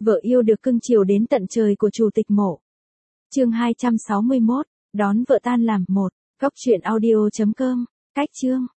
Vợ yêu được cưng chiều đến tận trời của chủ tịch Mộ. Chương 261, đón vợ tan làm 1. Góc truyện audio.com. Cách chương.